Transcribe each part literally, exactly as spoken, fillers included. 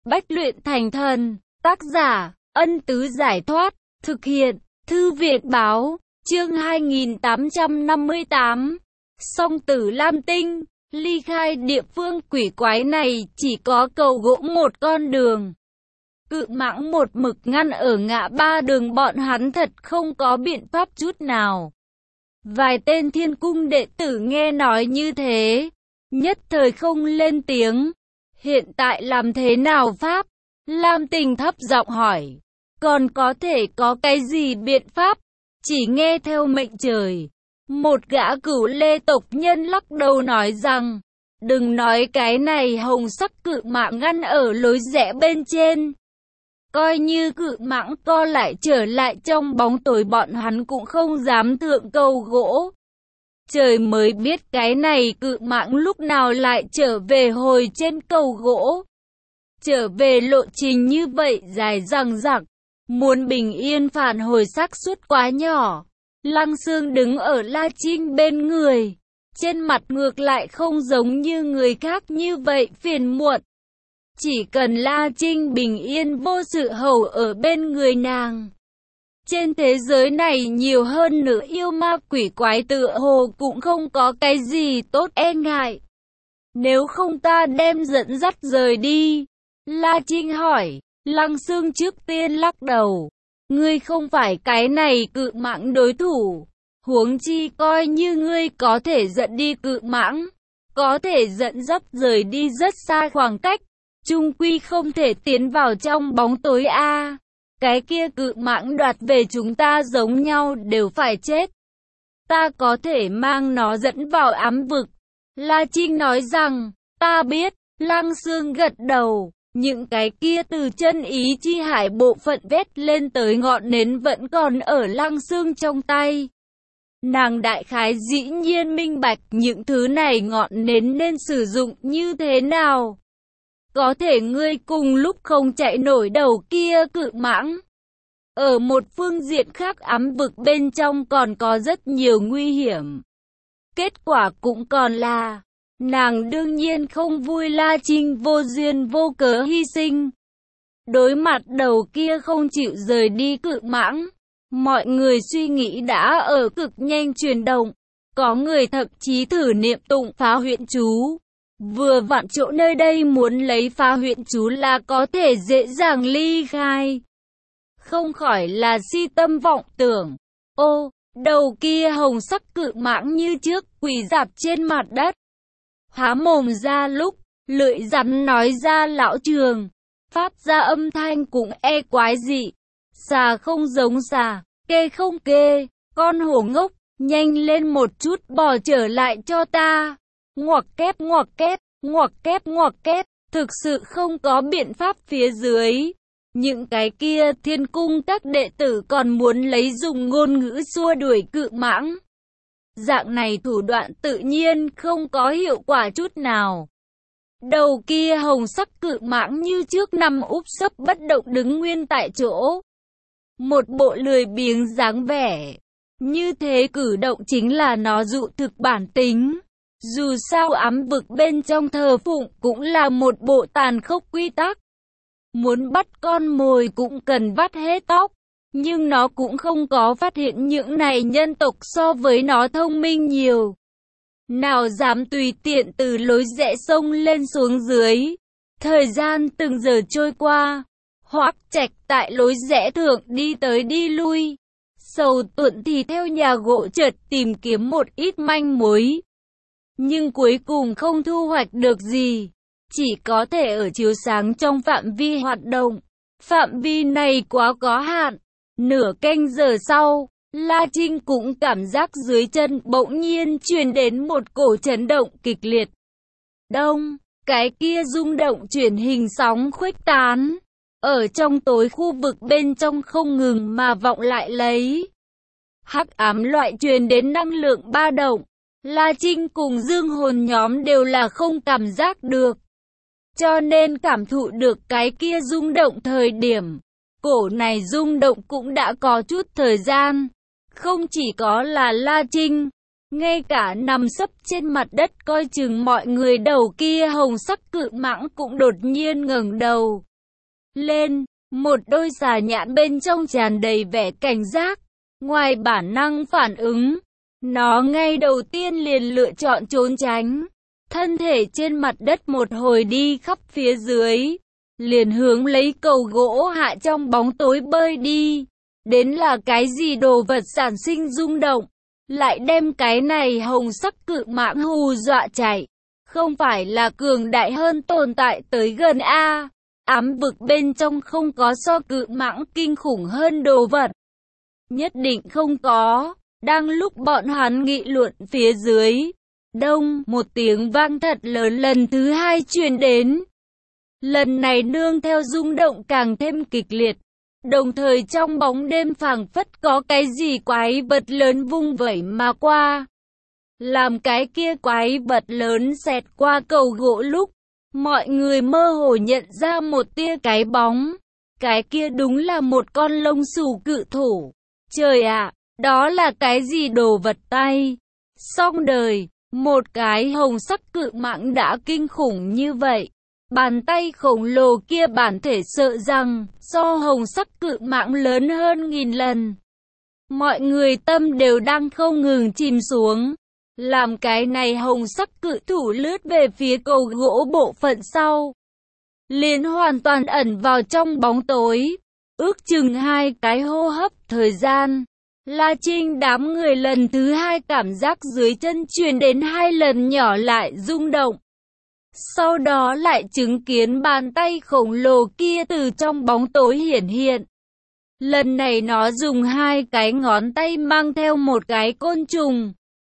Bách luyện thành thần. Tác giả, Ân Tứ Giải Thoát. Thực hiện, Thư viện Báo. Chương hai nghìn tám trăm năm mươi tám. Song tử Lam Tinh. Ly khai địa phương quỷ quái này chỉ có cầu gỗ một con đường. Cự mãng một mực ngăn ở ngã ba đường, bọn hắn thật không có biện pháp chút nào. Vài tên thiên cung đệ tử nghe nói như thế, nhất thời không lên tiếng. Hiện tại làm thế nào pháp? Lam Tình thấp giọng hỏi. Còn có thể có cái gì biện pháp? Chỉ nghe theo mệnh trời. Một gã cửu lê tộc nhân lắc đầu nói rằng, đừng nói cái này hồng sắc cự mãng ngăn ở lối rẽ bên trên. Coi như cự mãng co lại trở lại trong bóng tối, bọn hắn cũng không dám thượng cầu gỗ. Trời mới biết cái này cự mãng lúc nào lại trở về hồi trên cầu gỗ. Trở về lộ trình như vậy dài dằng dặc, muốn bình yên phản hồi xác suất quá nhỏ. Lăng Xương đứng ở La Trinh bên người, trên mặt ngược lại không giống như người khác như vậy phiền muộn. Chỉ cần La Trinh bình yên vô sự hầu ở bên người nàng. Trên thế giới này nhiều hơn nữa yêu ma quỷ quái tựa hồ cũng không có cái gì tốt e ngại. Nếu không ta đem dẫn dắt rời đi. La Trinh hỏi. Lăng Xương trước tiên lắc đầu. Ngươi không phải cái này cự mãng đối thủ. Huống chi coi như ngươi có thể dẫn đi cự mãng, có thể dẫn dắt rời đi rất xa khoảng cách, chung quy không thể tiến vào trong bóng tối a. À, cái kia cự mãng đoạt về chúng ta giống nhau đều phải chết. Ta có thể mang nó dẫn vào ám vực. La Trinh nói rằng, ta biết. Lăng Xương gật đầu. Những cái kia từ chân ý chi hải bộ phận vét lên tới ngọn nến vẫn còn ở Lăng Xương trong tay. Nàng đại khái dĩ nhiên minh bạch những thứ này ngọn nến nên sử dụng như thế nào. Có thể ngươi cùng lúc không chạy nổi đầu kia cự mãng. Ở một phương diện khác ám vực bên trong còn có rất nhiều nguy hiểm. Kết quả cũng còn là, nàng đương nhiên không vui La Trinh vô duyên vô cớ hy sinh. Đối mặt đầu kia không chịu rời đi cự mãng, mọi người suy nghĩ đã ở cực nhanh chuyển động. Có người thậm chí thử niệm tụng phá huyễn chú. Vừa vặn chỗ nơi đây muốn lấy phá huyễn chú là có thể dễ dàng ly khai. Không khỏi là si tâm vọng tưởng. Ô, đầu kia hồng sắc cự mãng như trước quỳ dạp trên mặt đất. Há mồm ra lúc, lưỡi rắn nói ra lão trường. Phát ra âm thanh cũng e quái dị. Xà không giống xà, kê không kê, con hổ ngốc, nhanh lên một chút bò trở lại cho ta. Ngoặc kép ngoặc kép, ngoặc kép ngoặc kép, thực sự không có biện pháp phía dưới. Những cái kia thiên cung các đệ tử còn muốn lấy dùng ngôn ngữ xua đuổi cự mãng. Dạng này thủ đoạn tự nhiên không có hiệu quả chút nào. Đầu kia hồng sắc cự mãng như trước nằm úp sấp bất động đứng nguyên tại chỗ. Một bộ lười biếng dáng vẻ. Như thế cử động chính là nó dụ thực bản tính. Dù sao ám vực bên trong thờ phụng cũng là một bộ tàn khốc quy tắc. Muốn bắt con mồi cũng cần vắt hết tóc. Nhưng nó cũng không có phát hiện những này nhân tộc so với nó thông minh nhiều. Nào dám tùy tiện từ lối rẽ sông lên xuống dưới. Thời gian từng giờ trôi qua. Hoắc Trạch tại lối rẽ thượng đi tới đi lui. Sầu Tuận thì theo nhà gỗ chợt tìm kiếm một ít manh mối. Nhưng cuối cùng không thu hoạch được gì. Chỉ có thể ở chiếu sáng trong phạm vi hoạt động. Phạm vi này quá có hạn. Nửa canh giờ sau, La Trinh cũng cảm giác dưới chân bỗng nhiên truyền đến một cổ chấn động kịch liệt. Đông, cái kia rung động chuyển hình sóng khuếch tán. Ở trong tối khu vực bên trong không ngừng mà vọng lại lấy. Hắc ám loại truyền đến năng lượng ba động. La Trinh cùng Dương Hồn nhóm đều là không cảm giác được. Cho nên cảm thụ được cái kia rung động thời điểm. Cổ này rung động cũng đã có chút thời gian. Không chỉ có là La Trinh, ngay cả nằm sấp trên mặt đất coi chừng mọi người đầu kia hồng sắc cự mãng cũng đột nhiên ngẩng đầu. lên, một đôi xà nhãn bên trong tràn đầy vẻ cảnh giác. Ngoài bản năng phản ứng, nó ngay đầu tiên liền lựa chọn trốn tránh. Thân thể trên mặt đất một hồi đi khắp phía dưới, liền hướng lấy cầu gỗ hạ trong bóng tối bơi đi. Đến là cái gì đồ vật sản sinh rung động, lại đem cái này hồng sắc cự mãng hù dọa chạy. Không phải là cường đại hơn tồn tại tới gần a? Ám vực bên trong không có so cự mãng kinh khủng hơn đồ vật. Nhất định không có. Đang lúc bọn hắn nghị luận phía dưới, đông, một tiếng vang thật lớn lần thứ hai truyền đến. Lần này nương theo rung động càng thêm kịch liệt. Đồng thời trong bóng đêm phảng phất có cái gì quái vật lớn vung vẩy mà qua. Làm cái kia quái vật lớn xẹt qua cầu gỗ lúc, mọi người mơ hồ nhận ra một tia cái bóng. Cái kia đúng là một con lông xù cự thủ. Trời ạ, đó là cái gì đồ vật tay? Xong đời, một cái hồng sắc cự mãng đã kinh khủng như vậy. Bàn tay khổng lồ kia bản thể sợ rằng, so hồng sắc cự mãng lớn hơn nghìn lần. Mọi người tâm đều đang không ngừng chìm xuống. Làm cái này hồng sắc cự thủ lướt về phía cầu gỗ bộ phận sau. Liền hoàn toàn ẩn vào trong bóng tối. Ước chừng hai cái hô hấp thời gian. La Trinh đám người lần thứ hai cảm giác dưới chân truyền đến hai lần nhỏ lại rung động. Sau đó lại chứng kiến bàn tay khổng lồ kia từ trong bóng tối hiển hiện. Lần này nó dùng hai cái ngón tay mang theo một cái côn trùng.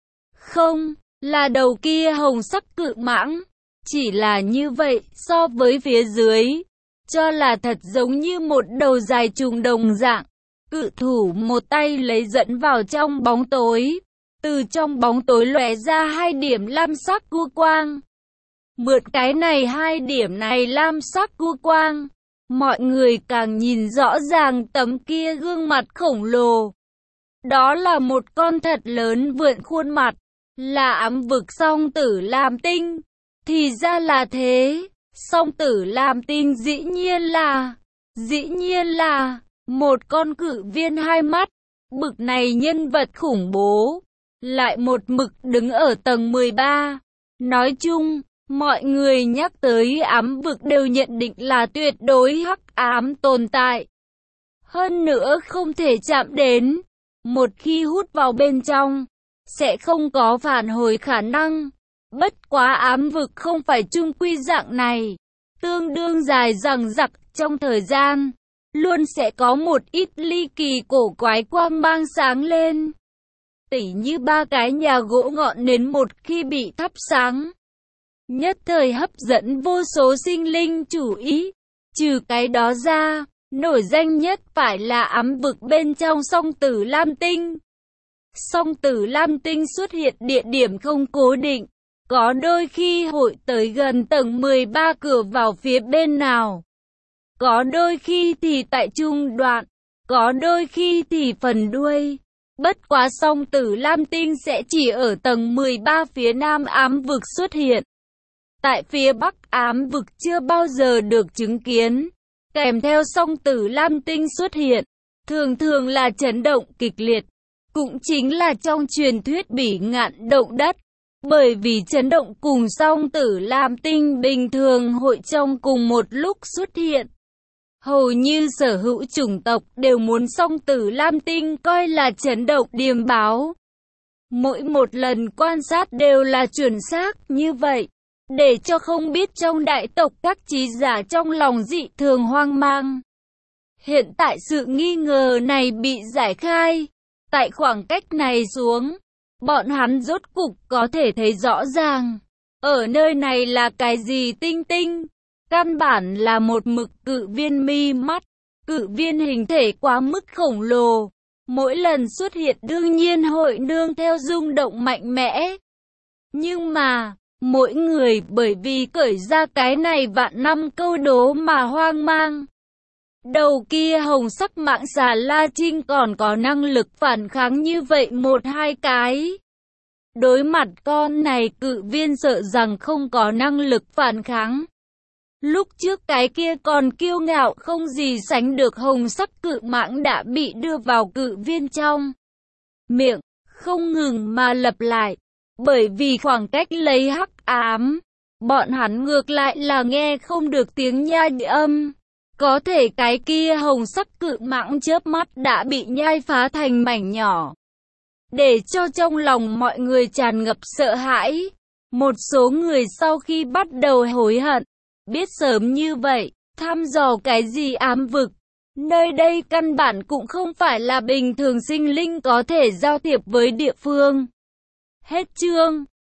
Không, là đầu kia hồng sắc cự mãng. Chỉ là như vậy, so với phía dưới, cho là thật giống như một đầu dài trùng đồng dạng. Cự thủ một tay lấy dẫn vào trong bóng tối. Từ trong bóng tối lóe ra hai điểm lam sắc cua quang. Mượn cái này hai điểm này lam sắc cua quang, mọi người càng nhìn rõ ràng tấm kia gương mặt khổng lồ. Đó là một con thật lớn vượn khuôn mặt, là ám vực song tử Lam Tinh. Thì ra là thế, song tử Lam Tinh dĩ nhiên là, dĩ nhiên là, một con cự viên hai mắt, bực này nhân vật khủng bố, lại một mực đứng ở tầng mười ba. Nói chung, mọi người nhắc tới ám vực đều nhận định là tuyệt đối hắc ám tồn tại. Hơn nữa không thể chạm đến, một khi hút vào bên trong, sẽ không có phản hồi khả năng. Bất quá ám vực không phải chung quy dạng này, tương đương dài dằng dặc trong thời gian, luôn sẽ có một ít ly kỳ cổ quái quang mang sáng lên. Tỉ như ba cái nhà gỗ ngọn nến một khi bị thắp sáng, nhất thời hấp dẫn vô số sinh linh chú ý. Trừ cái đó ra, nổi danh nhất phải là ám vực bên trong song tử Lam Tinh. Song tử Lam Tinh xuất hiện địa điểm không cố định, có đôi khi hội tới gần tầng mười ba cửa vào phía bên nào, có đôi khi thì tại trung đoạn, có đôi khi thì phần đuôi. Bất quá song tử Lam Tinh sẽ chỉ ở tầng mười ba phía nam ám vực xuất hiện. Tại phía bắc ám vực chưa bao giờ được chứng kiến. Kèm theo song tử Lam Tinh xuất hiện, thường thường là chấn động kịch liệt. Cũng chính là trong truyền thuyết bỉ ngạn động đất. Bởi vì chấn động cùng song tử Lam Tinh bình thường hội trong cùng một lúc xuất hiện. Hầu như sở hữu chủng tộc đều muốn song tử Lam Tinh coi là chấn động điềm báo. Mỗi một lần quan sát đều là chuẩn xác như vậy, để cho không biết trong đại tộc các trí giả trong lòng dị thường hoang mang. Hiện tại sự nghi ngờ này bị giải khai. Tại khoảng cách này xuống, bọn hắn rốt cục có thể thấy rõ ràng. Ở nơi này là cái gì tinh tinh? Căn bản là một mực cự viên mi mắt. Cự viên hình thể quá mức khổng lồ. Mỗi lần xuất hiện đương nhiên hội nương theo rung động mạnh mẽ. Nhưng mà, mỗi người bởi vì cởi ra cái này vạn năm câu đố mà hoang mang. Đầu kia hồng sắc mạng xà La Trinh còn có năng lực phản kháng như vậy một hai cái. Đối mặt con này cự viên sợ rằng không có năng lực phản kháng. Lúc trước cái kia còn kiêu ngạo không gì sánh được hồng sắc cự mãng đã bị đưa vào cự viên trong miệng, không ngừng mà lặp lại. Bởi vì khoảng cách lấy hắc ám, bọn hắn ngược lại là nghe không được tiếng nhai âm. Có thể cái kia hồng sắc cự mãng chớp mắt đã bị nhai phá thành mảnh nhỏ, để cho trong lòng mọi người tràn ngập sợ hãi. Một số người sau khi bắt đầu hối hận, biết sớm như vậy, thăm dò cái gì ám vực. Nơi đây căn bản cũng không phải là bình thường sinh linh có thể giao thiệp với địa phương. Hết chương.